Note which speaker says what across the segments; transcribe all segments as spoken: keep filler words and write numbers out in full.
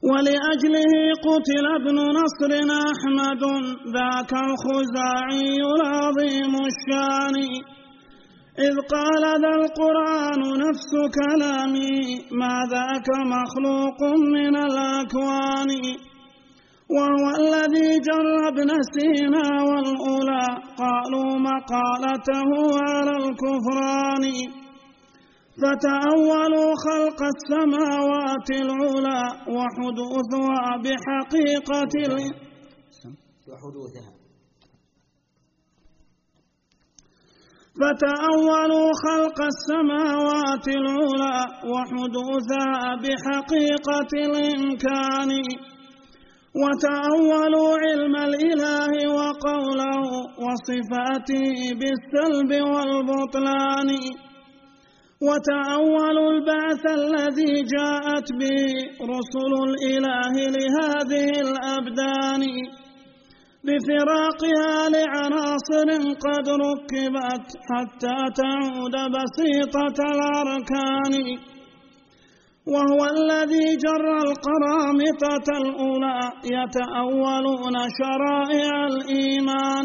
Speaker 1: ولأجله قتل ابن نصر أحمد ذاك الخزاعي العظيم الشان، إذ قال ذا القرآن نفس كلامي ما ذاك مخلوق من الأكوان، وهو الذي جر ابن سينا والأولى قالوا مقالته على الكفران، فتأولوا خلق السماوات العلى وحدوثها بحقيقة
Speaker 2: وحدوثها
Speaker 1: فتأولوا خلق السماوات العلى وحدوثها بحقيقة الإمكان، وتأولوا علم الإله وقوله وصفاته بالسلب والبطلان، وتأولوا البعث الذي جاءت به رسل الإله لهذه الأبدان، بفراقها لعناصر قد ركبت حتى تعود بسيطة الأركان، وهو الذي جر القرامطة الأولى يتأولون شرائع الإيمان،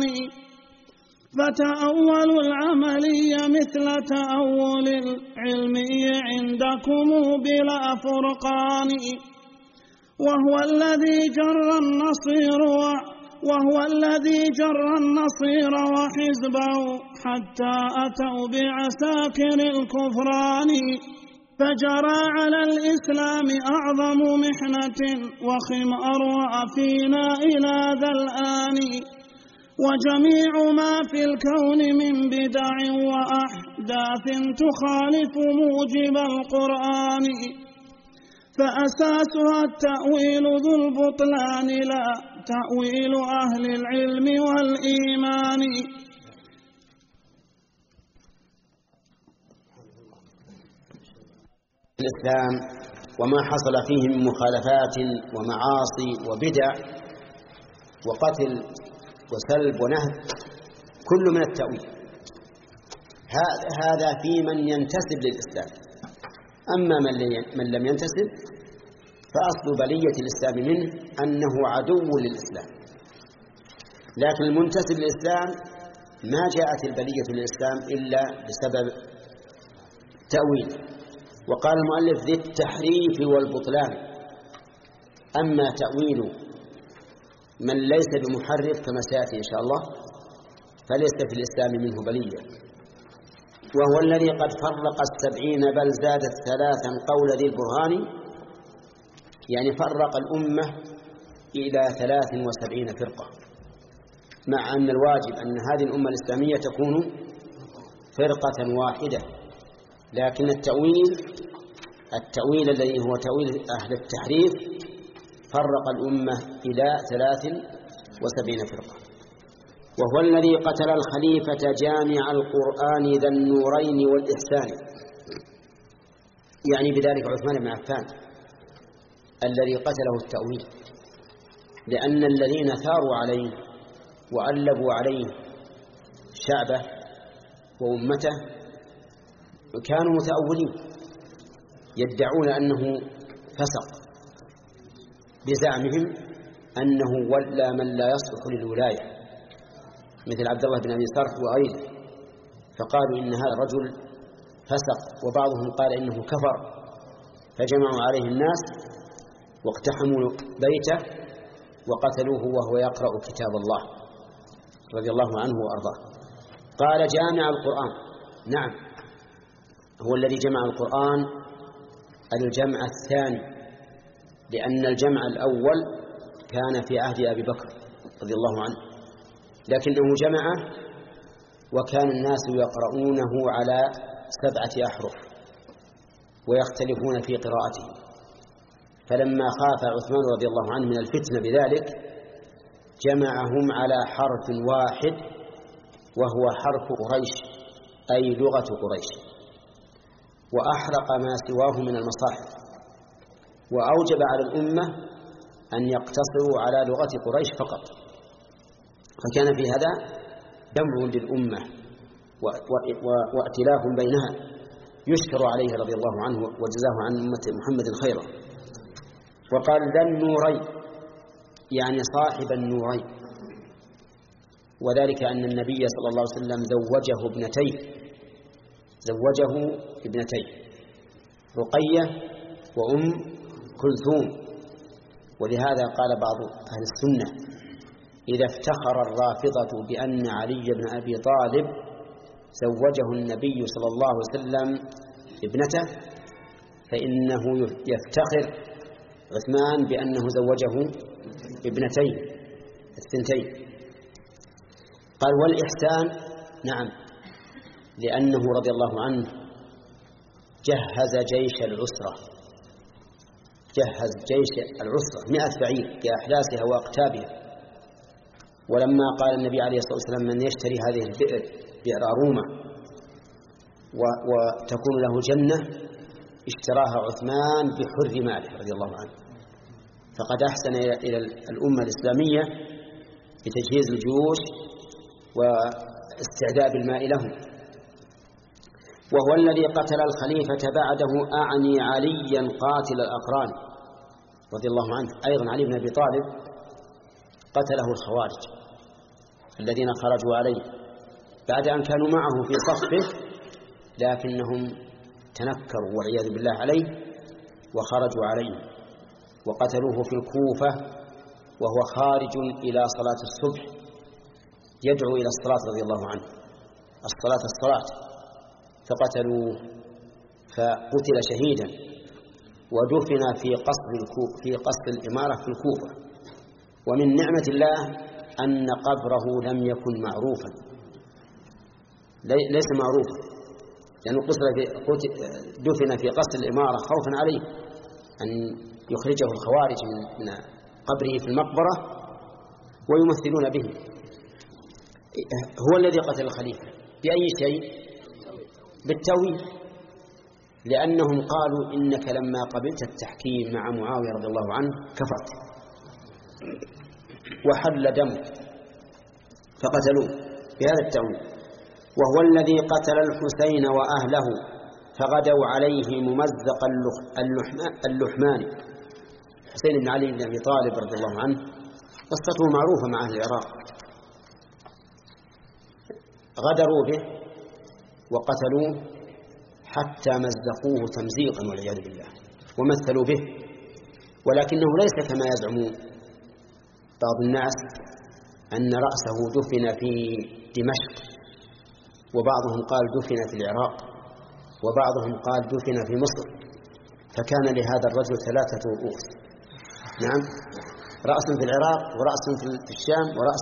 Speaker 1: فتأولوا العملي مثل تأول العلمي عندكم بلا فرقان، وهو الذي جر النصير وهو الذي جر النصير وحزبه حتى أتوا بعساكر الكفران، فجرى على الإسلام أعظم محنة وخمارها فينا إلى ذا الآن، وجميع ما في الكون من بدع وأحداث تخالف موجب القرآن، فأساسها التأويل ذو البطلان لا تأويل أهل العلم والإيمان.
Speaker 2: الإسلام وما حصل فيه من مخالفات ومعاصي وبدع وقتل وسلب ونهب كل من التأويل، هذا في من ينتسب للإسلام. أما من لم ينتسب فأصل بلية الإسلام منه أنه عدو للإسلام، لكن المنتسب للإسلام ما جاءت البلية للإسلام إلا بسبب تأويل. وقال المؤلف ذي التحريف والبطلان. أما تأويل من ليس بمحرف كما سيأتي إن شاء الله فليس في الإسلام منه بلية، وهو الذي قد فرق السبعين بل زادت ثلاثا قول ذي البرهان، يعني فرق الأمة إلى ثلاث وسبعين فرقة، مع أن الواجب أن هذه الأمة الإسلامية تكون فرقة واحدة، لكن التأويل التأويل الذي هو تأويل أهل التحريف فرق الأمة إلى ثلاث وسبعين فرقة. وهو الذي قتل الخليفة جامع القرآن ذا النورين والإحسان، يعني بذلك عثمان بن عفان الذي قتله التأويل، لأن الذين ثاروا عليه وألبوا عليه شعبه وأمته كانوا متأولين يدعون أنه فسق بزعمهم أنه ولى من لا يصلح للولاية مثل عبد الله بن أبي صرح وغيره، فقالوا إن هذا الرجل فسق، وبعضهم قال إنه كفر، فجمعوا عليه الناس واقتحموا بيته وقتلوه وهو يقرأ كتاب الله رضي الله عنه وأرضاه. قال جامع القرآن، نعم هو الذي جمع القرآن الجمع الثاني، لأن الجمع الأول كان في عهد أبي بكر رضي الله عنه، لكنه جمعه وكان الناس يقرؤونه على سبعة أحرف ويختلفون في قراءته، فلما خاف عثمان رضي الله عنه من الفتنة بذلك جمعهم على حرف واحد وهو حرف قريش أي لغة قريش، وأحرق ما سواه من المصاحف، وأوجب على الأمة أن يقتصروا على لغة قريش فقط، فكان في هذا جمع للأمة وائتلاف بينها يشكر عليه رضي الله عنه وجزاه عن أمة محمد خيرا. وقال ذا النورين يعني صاحب النورين، وذلك أن النبي صلى الله عليه وسلم زوجه ابنتيه زوجه ابنتيه رقية وأم كلثوم. ولهذا قال بعض أهل السنة إذا افتخر الرافضة بأن علي بن أبي طالب زوجه النبي صلى الله عليه وسلم ابنته فإنه يفتخر عثمان بأنه زوجه ابنتيه الثنتين. قال والإحسان نعم، لأنه رضي الله عنه جهز جيش العسرة جهز جيش العسرة مئة بعير بأحداثها وأقتابها. ولما قال النبي عليه الصلاة والسلام من يشتري هذه البئر بئر أرومة وتكون له جنة اشتراها عثمان بحر ماله رضي الله عنه. فقد أحسن إلى الأمة الإسلامية بتجهيز الجيوش واستعداد الماء لهم. وهو الذي قتل الخليفة بعده أعني عليا قاتل الأقران رضي الله عنه. أيضا علي بن أبي طالب قتله الخوارج الذين خرجوا عليه بعد أن كانوا معه في صفه، لكنهم تنكروا والعياذ بالله عليه وخرجوا عليه وقتلوه في الكوفة وهو خارج إلى صلاة الصبح يدعو إلى الصلاة رضي الله عنه الصلاة الصلاة فقتلوه فقتل شهيدا ودفن في قصر في قصر الإمارة في الكوفة. ومن نعمة الله أن قبره لم يكن معروفا ليس معروفا لأنه يعني دفن في قصر الإمارة خوفا عليه أن يخرجه الخوارج من قبره في المقبرة ويمثلون به. هو الذي قتل الخليفة بأي شيء؟ بالتأويل، لأنهم قالوا إنك لما قبلت التحكيم مع معاوية رضي الله عنه كفرت وحل دمك فقتلوه بهذا التأويل. وهو الذي قتل الحسين وأهله فغدوا عليه ممزق اللحمان. حسين بن علي بن أبي طالب رضي الله عنه قصته معروفة مع أهل العراق، غدروا به وقتلوه حتى مزقوه تمزيقا والعياذ بالله ومثلوا به، ولكنه ليس كما يزعمون بعض الناس أن رأسه دفن في دمشق، وبعضهم قال دفن في العراق، وبعضهم قال دفن في مصر، فكان لهذا الرجل ثلاثة رؤوس. نعم، رأس في العراق ورأس في الشام ورأس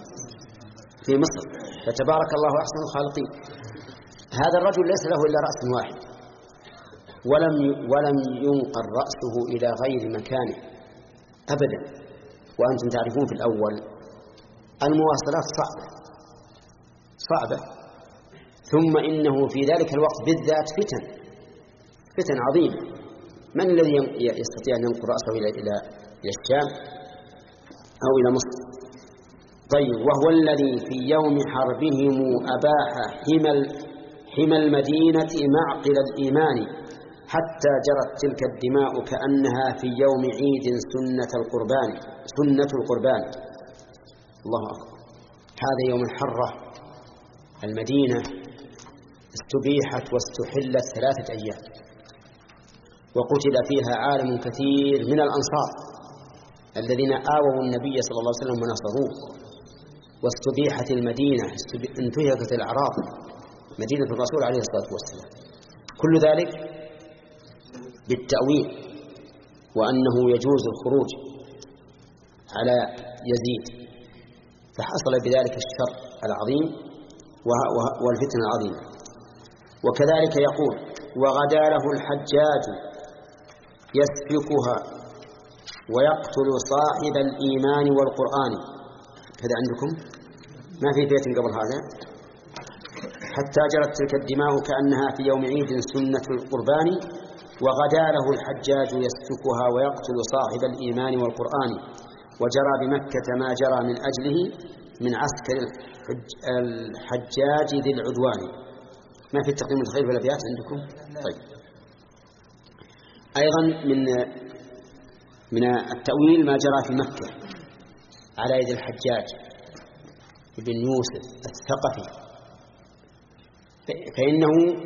Speaker 2: في مصر، فتبارك الله أحسن الخالقين. هذا الرجل ليس له إلا رأس واحد ولم ولم ينقل رأسه إلى غير مكانه أبدا. وأنتم تعرفون في الأول المواصلات صعبة صعبة ثم إنه في ذلك الوقت بالذات فتن فتن عظيمة. من الذي يستطيع أن ينقل رأسه إلى إلى الشام أو إلى مصر؟ طيب، وهو الذي في يوم حربهم أباح حمى حمى المدينة معقل الإيمان حتى جرت تلك الدماء كأنها في يوم عيد سنة القربان سنة القربان. الله أكبر. هذا يوم الحرة المدينة استبيحت واستحلت ثلاثة أيام وقتل فيها عالم كثير من الأنصار الذين آووا النبي صلى الله عليه وسلم ونصروه، واستبيحت المدينة انتهكت الأعراض مدينة الرسول عليه الصلاة والسلام. كل ذلك بالتأويل وأنه يجوز الخروج على يزيد، فحصل بذلك الشر العظيم والفتن العظيمة. وكذلك يقول وغدا له الحجاج يسفكها ويقتل صاحب الإيمان والقرآن. هذا عندكم ما في بيت قبل هذا؟ حتى جرت تلك الدماء كأنها في يوم عيد سنة القربان وغدا له الحجاج يسفكها ويقتل صاحب الإيمان والقرآن وجرى بمكة ما جرى من أجله من عسكر الحجاج ذي العدوان. ما في التقييم الخير في الأبيات عندكم؟ طيب. أيضا من من التأويل ما جرى في مكة على يد الحجاج بن يوسف الثقفي، فإنه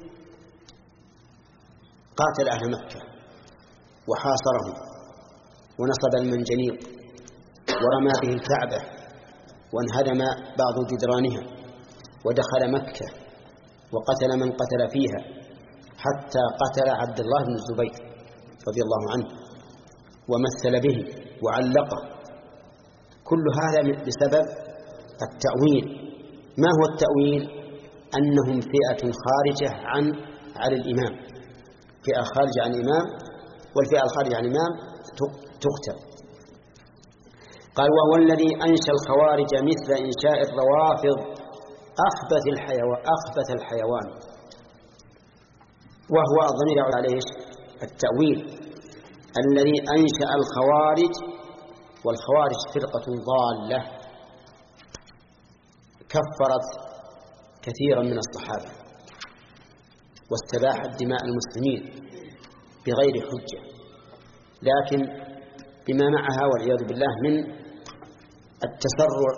Speaker 2: قاتل أهل مكة وحاصرهم ونصب المنجنيق ورمى به الكعبة وانهدم بعض جدرانها ودخل مكة وقتل من قتل فيها حتى قتل عبد الله بن الزبير رضي الله عنه ومثل به وعلقه. كل هذا بسبب التأويل. ما هو التأويل؟ أنهم فئة خارجة عن عن الإمام، فئة خارجة عن الإمام، والفئة الخارجة عن الإمام تقتل. قال وهو الذي أنشأ الخوارج مثل إنشاء الروافض أخبث الحيوان أخبث الحيوان وهو الضمير يعود عليه التأويل. الذي أنشأ الخوارج، والخوارج فرقة ضالة كفرت كثيرا من الصحابة واستباحت دماء المسلمين بغير حجة، لكن بما معها والعياذ بالله من التسرع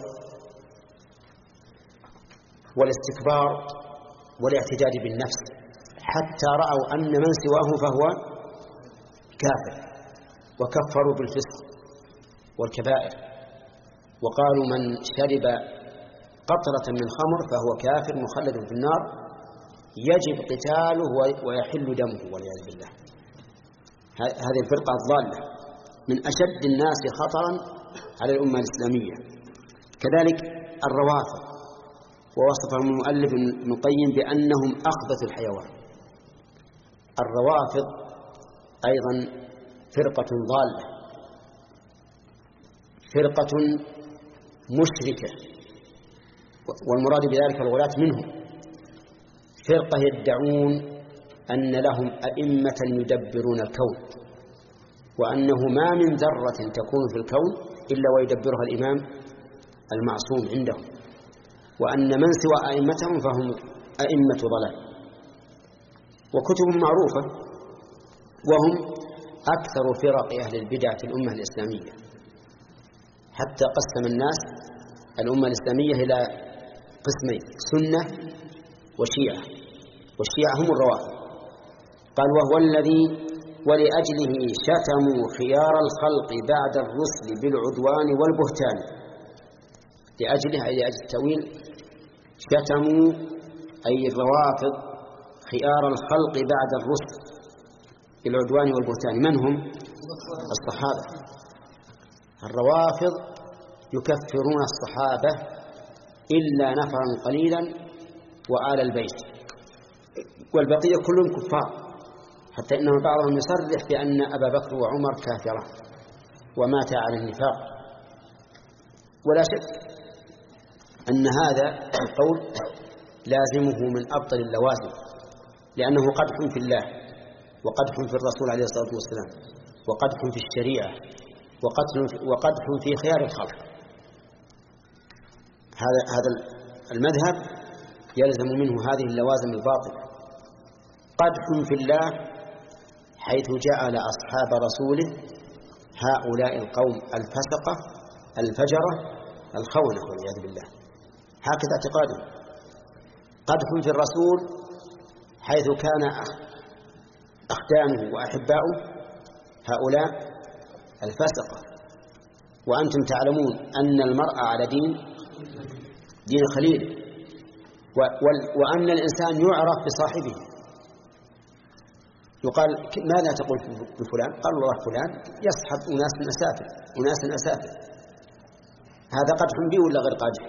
Speaker 2: والاستكبار والاعتداد بالنفس، حتى رأوا أن من سواه فهو كافر وكفروا بالفسق والكبائر، وقالوا من شرب قطرة من خمر فهو كافر مخلد في النار يجب قتاله ويحل دمه والعياذ بالله. هذه الفرقة الضالة من أشد الناس خطرا على الأمة الإسلامية. كذلك الروافض، ووصفهم المؤلف ابن القيم بأنهم أخبث الحيوان. الروافض أيضا فرقة ضالة، فرقة مشركة، والمراد بذلك الغلاة منهم، فرقة يدعون أن لهم أئمة يدبرون الكون، وأنه ما من ذرة تكون في الكون إلا ويدبرها الإمام المعصوم عندهم، وأن من سوى أئمتهم فهم أئمة ضلال. وكتب معروفة، وهم أكثر فرق أهل البدع في الأمة الإسلامية، حتى قسم الناس الأمة الإسلامية إلى قسمين: سنة وشيعة، والشيعة هم الروافض. قال وهو الذي ولأجله شتموا خيار الخلق بعد الرسل بالعدوان والبهتان. لأجله أي لأجل التأويل شتموا أي الروافض خيار الخلق بعد الرسل بالعدوان والبهتان. من هم؟ الصحابة. الروافض يكفرون الصحابة إلا نفرا قليلا وآل البيت، والبقية كلهم كفار، حتى إنه بعضهم يصرح بأن أبا بكر وعمر كافرة ومات على النفاق. ولا شك أن هذا القول لازمه من أبطل اللوازم، لأنه قدح في الله، وقدح في الرسول عليه الصلاة والسلام، وقدح في الشريعة، وقدح في خيار الخلق. هذا هذا المذهب يلزم منه هذه اللوازم الباطلة: قدح في الله حيث جعل أصحاب رسوله هؤلاء القوم الفسقة الفجرة الخونة والعياذ بالله، هكذا اعتقادهم. قدح في الرسول حيث كان أخدامه وأحباؤه هؤلاء الفسقة. وأنتم تعلمون أن المرء على دين دين خليل، وأن الإنسان يعرف بصاحبه. يقال ماذا تقول بفلان؟ قال والله فلان يصحب أناس أسافل أناس أسافل. هذا قدح به ولا غير قادح؟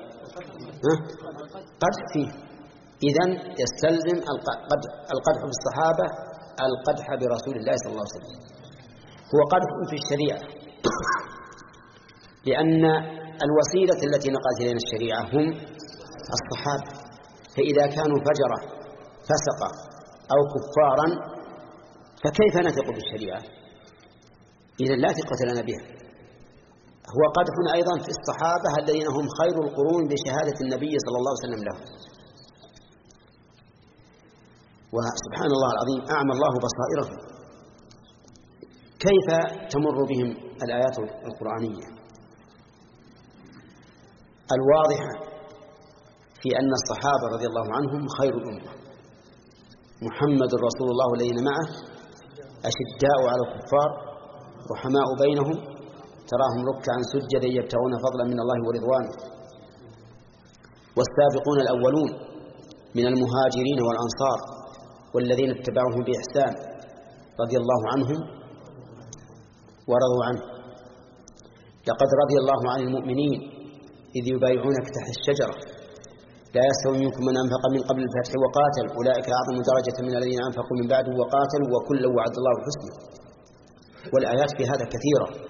Speaker 2: قدح فيه. إذن يستلزم القدح بالصحابة القدح برسول الله صلى الله عليه وسلم. هو قدح في الشريعة، لأن الوسيلة التي نقلت إلينا الشريعة هم الصحابة، فإذا كانوا فجرة فسقة أو كفارا فكيف نثق بالشريعة؟ إذن لا ثقة لنا بها. هو قدح أيضا في الصحابة الذين هم خير القرون بشهادة النبي صلى الله عليه وسلم لهم. وسبحان الله العظيم أعمى الله بصائرهم. كيف تمر بهم الآيات القرآنية الواضحة في أن الصحابة رضي الله عنهم خير الأمة. محمد رسول الله والذين معه أشداء على الكفار رحماء بينهم تراهم ركعا سجدا يبتغون فضلا من الله ورضوانه. والسابقون الأولون من المهاجرين والأنصار والذين اتبعوهم بإحسان رضي الله عنهم ورضوا عنه. لقد رضي الله عن المؤمنين إذ يبايعونك تحت الشجرة لا يستوي منكم من أنفق من قبل الفتح وقاتل أولئك أعظم درجة من الذين أنفقوا من بعد وقاتلوا وكلا وعد الله الحسنى. والآيات في هذا كثيرة.